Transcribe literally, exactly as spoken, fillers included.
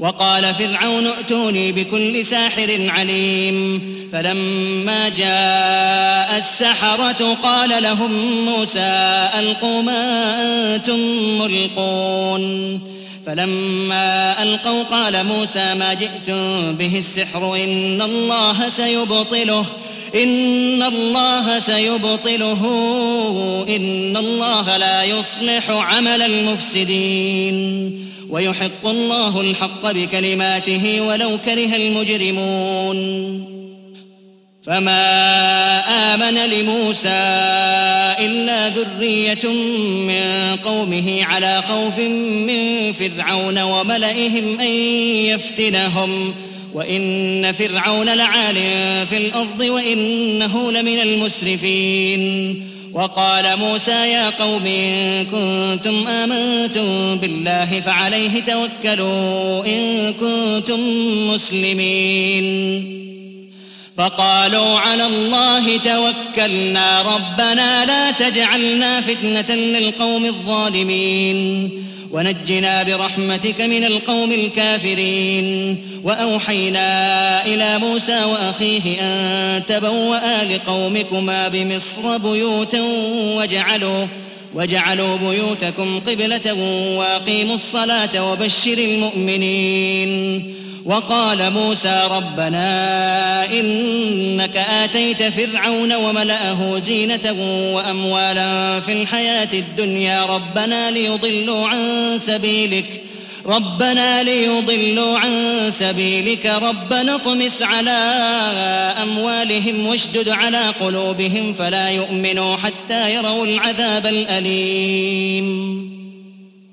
وقال فرعون ائتوني بكل ساحر عليم فلما جاء السحرة قال لهم موسى ألقوا ما أنتم ملقون فلما ألقوا قال موسى ما جئتم به السحر إن الله سيبطله إن الله سيبطله إن الله لا يصلح عمل المفسدين ويحق الله الحق بكلماته ولو كره المجرمون فما آمن لموسى إلا ذرية من قومه على خوف من فرعون وملئهم أن يفتنهم وإن فرعون لعال في الأرض وإنه لمن المسرفين وقال موسى يا قوم إن كنتم آمنتم بالله فعليه توكلوا إن كنتم مسلمين فقالوا على الله توكلنا ربنا لا تجعلنا فتنة للقوم الظالمين ونجنا برحمتك من القوم الكافرين وأوحينا إلى موسى وأخيه أن تبوأ لقومكما بمصر بيوتا وجعلوا, وجعلوا بيوتكم قبلة وأقيموا الصلاة وبشر المؤمنين وقال موسى ربنا إنك آتيت فرعون وملأه زينة وأموالا في الحياة الدنيا ربنا ليضلوا عن سبيلك ربنا ليضلوا عن سبيلك ربنا اطمس على أموالهم واشدد على قلوبهم فلا يؤمنوا حتى يروا العذاب الأليم